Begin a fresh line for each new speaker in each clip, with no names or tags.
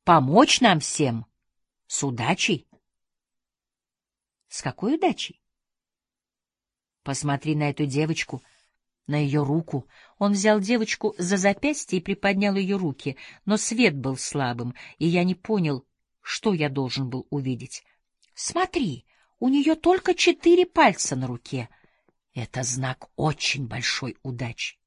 помочь нам всем с удачей. С какой удачей? Посмотри на эту девочку, на ее руку. Он взял девочку за запястье и приподнял ее руки, но свет был слабым, и я не понял, что я должен был увидеть. Смотри, у нее только 4 пальца на руке. Это знак очень большой удачи.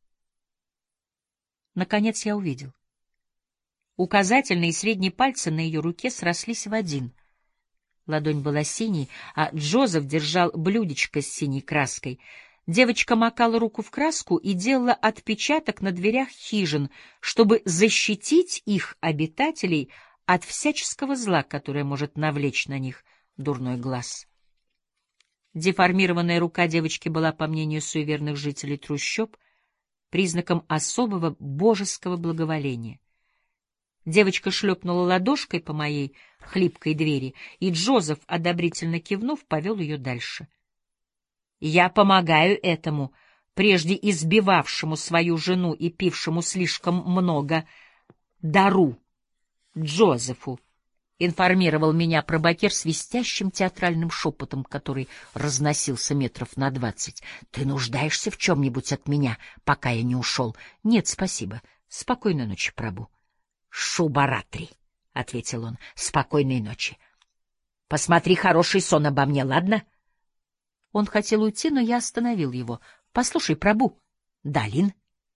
Наконец я увидел. Указательный и средний пальцы на ее руке срослись в один. Ладонь была синей, а Джозеф держал блюдечко с синей краской. Девочка макала руку в краску и делала отпечаток на дверях хижин, чтобы защитить их обитателей от всяческого зла, которое может навлечь на них дурной глаз. Деформированная рука девочки была, по мнению суеверных жителей трущоб, признаком особого божеского благоволения. Девочка шлепнула ладошкой по моей хлипкой двери, и Джозеф, одобрительно кивнув, повел ее дальше. Я помогаю этому, прежде избивавшему свою жену и пившему слишком много, дару Джозефу, информировал меня пробакер свистящим театральным шепотом, который разносился метров на 20. Ты нуждаешься в чем-нибудь от меня, пока я не ушел? Нет, спасибо. Спокойной ночи, Прабу. Шубаратри, — ответил он, — спокойной ночи. Посмотри хороший сон обо мне, ладно? Он хотел уйти, но я остановил его. Послушай, Прабу. Да, Лин?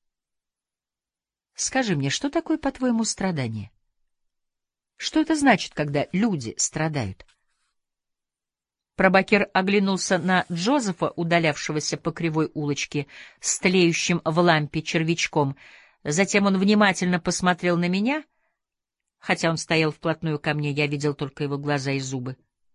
Скажи мне, что такое, по-твоему, страдание? Что это значит, когда люди страдают? Прабакер оглянулся на Джозефа, удалявшегося по кривой улочке с тлеющим в лампе червячком. Затем он внимательно посмотрел на меня. Хотя он стоял вплотную ко мне, я видел только его глаза и зубы.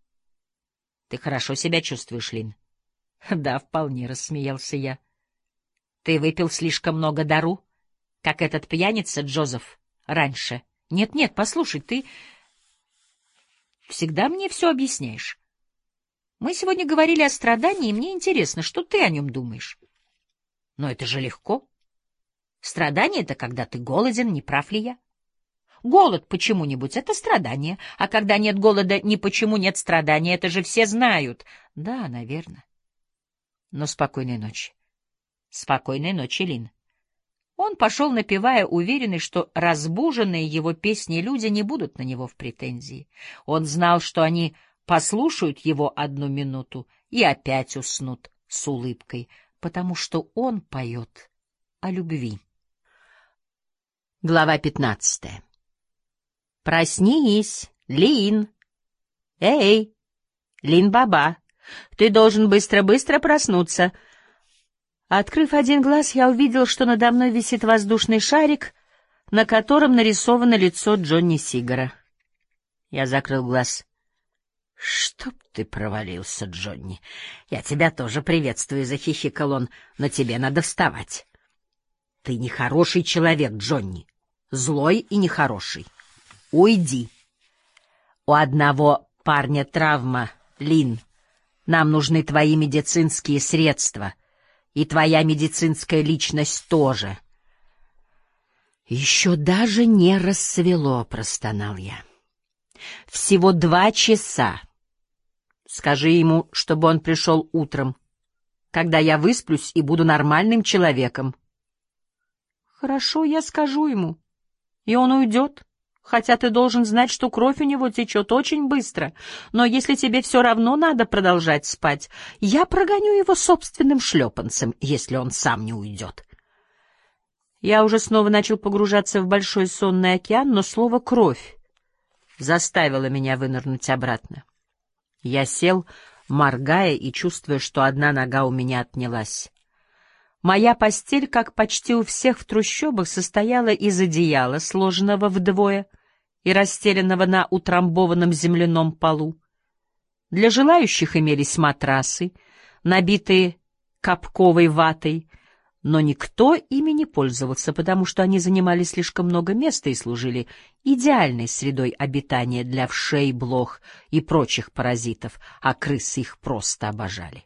— Ты хорошо себя чувствуешь, Лин? — Да, вполне, — рассмеялся я. — Ты выпил слишком много дару, как этот пьяница Джозеф раньше? Нет, послушай, ты всегда мне все объясняешь. Мы сегодня говорили о страдании, и мне интересно, что ты о нем думаешь. Но это же легко. Страдание — это когда ты голоден, не прав ли я? Голод почему-нибудь — это страдание, а когда нет голода, ни почему нет страдания, это же все знают. Да, наверное. Но спокойной ночи. Спокойной ночи, Лин. Он пошел, напевая, уверенный, что разбуженные его песни люди не будут на него в претензии. Он знал, что они послушают его 1 минуту и опять уснут с улыбкой, потому что он поет о любви. Глава 15. Проснись, Лин. Эй, Лин-баба, ты должен быстро-быстро проснуться. Открыв один глаз, я увидел, что надо мной висит воздушный шарик, на котором нарисовано лицо Джонни Сигара. Я закрыл глаз. — Чтоб ты провалился, Джонни. Я тебя тоже приветствую, — захихикал он, — но тебе надо вставать. Ты нехороший человек, Джонни. Злой и нехороший. Уйди. У одного парня травма, Лин. Нам нужны твои медицинские средства. И твоя медицинская личность тоже. Еще даже не рассвело, простонал я. Всего 2 часа. Скажи ему, чтобы он пришел утром, когда я высплюсь и буду нормальным человеком. Хорошо, я скажу ему. И он уйдет, хотя ты должен знать, что кровь у него течет очень быстро. Но если тебе все равно надо продолжать спать, я прогоню его собственным шлепанцем, если он сам не уйдет. Я уже снова начал погружаться в большой сонный океан, но слово «кровь» заставило меня вынырнуть обратно. Я сел, моргая и чувствуя, что одна нога у меня отнялась. Моя постель, как почти у всех в трущобах, состояла из одеяла, сложенного вдвое и расстеленного на утрамбованном земляном полу. Для желающих имелись матрасы, набитые капковой ватой, но никто ими не пользовался, потому что они занимали слишком много места и служили идеальной средой обитания для вшей, блох и прочих паразитов, а крысы их просто обожали.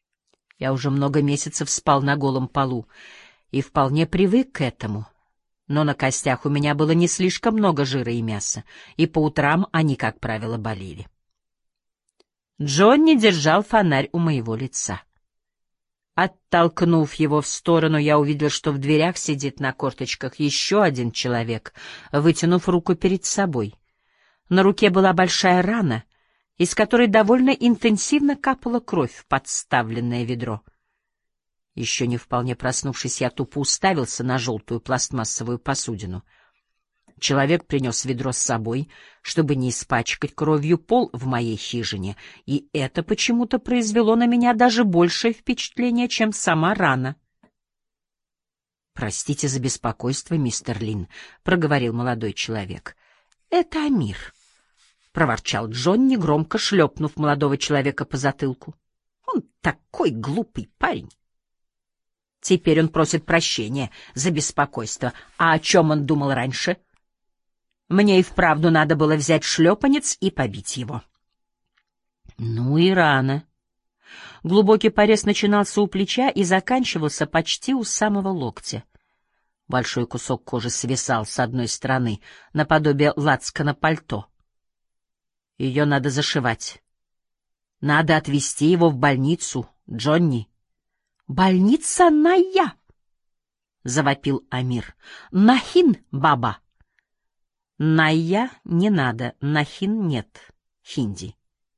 Я уже много месяцев спал на голом полу и вполне привык к этому, Но на костях у меня было не слишком много жира и мяса, и по утрам они, как правило, болели. Джонни держал фонарь у моего лица. Оттолкнув его в сторону, я увидел, что в дверях сидит на корточках еще один человек, вытянув руку перед собой. На руке была большая рана, из которой довольно интенсивно капала кровь в подставленное ведро. Еще не вполне проснувшись, я тупо уставился на желтую пластмассовую посудину. Человек принес ведро с собой, чтобы не испачкать кровью пол в моей хижине, и это почему-то произвело на меня даже большее впечатление, чем сама рана. — Простите за беспокойство, мистер Лин, — проговорил молодой человек. — Это Амир, — проворчал Джонни, громко шлепнув молодого человека по затылку. — Он такой глупый парень. Теперь он просит прощения за беспокойство. А о чем он думал раньше? Мне и вправду надо было взять шлепанец и побить его. Ну и рано. Глубокий порез начинался у плеча и заканчивался почти у самого локтя. Большой кусок кожи свисал с одной стороны, наподобие лацкана пальто. Ее надо зашивать. Надо отвезти его в больницу, Джонни. «Больница Ная!» — завопил Амир. «Нахин, баба!» «Ная не надо, Нахин нет, хинди».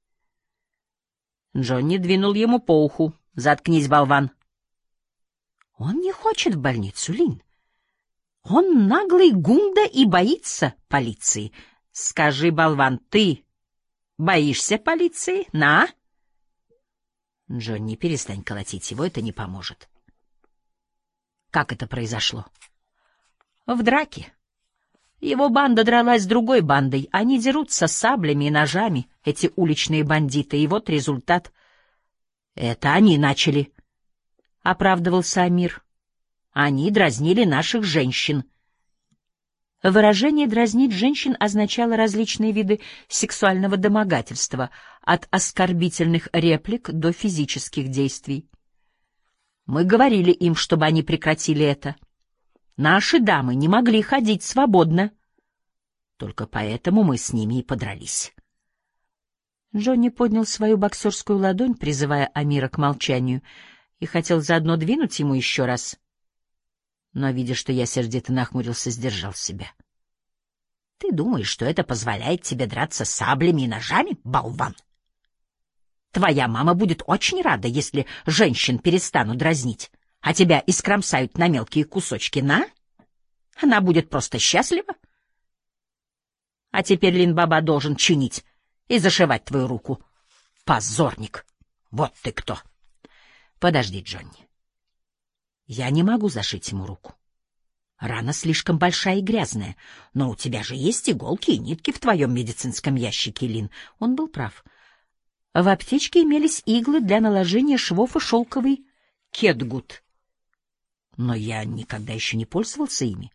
Джонни двинул ему по уху. «Заткнись, болван!» «Он не хочет в больницу, Лин. Он наглый гунда и боится полиции. Скажи, болван, ты боишься полиции, на?» «Джонни, перестань колотить его, это не поможет». «Как это произошло?» «В драке. Его банда дралась с другой бандой. Они дерутся саблями и ножами, эти уличные бандиты, и вот результат». «Это они начали», — оправдывался Амир. «Они дразнили наших женщин». Выражение «дразнить женщин» означало различные виды сексуального домогательства, от оскорбительных реплик до физических действий. Мы говорили им, чтобы они прекратили это. Наши дамы не могли ходить свободно. Только поэтому мы с ними и подрались. Джонни поднял свою боксерскую ладонь, призывая Амира к молчанию, и хотел заодно двинуть ему еще раз. Но, видя, что я сердито нахмурился, сдержал себя. — Ты думаешь, что это позволяет тебе драться саблями и ножами, болван? Твоя мама будет очень рада, если женщин перестанут дразнить, а тебя искромсают на мелкие кусочки, на? Она будет просто счастлива. А теперь Лин-баба должен чинить и зашивать твою руку. Позорник! Вот ты кто! Подожди, Джонни. Я не могу зашить ему руку. Рана слишком большая и грязная, но у тебя же есть иголки и нитки в твоем медицинском ящике, Лин. Он был прав. В аптечке имелись иглы для наложения швов и шелковый кетгут. Но я никогда еще не пользовался ими.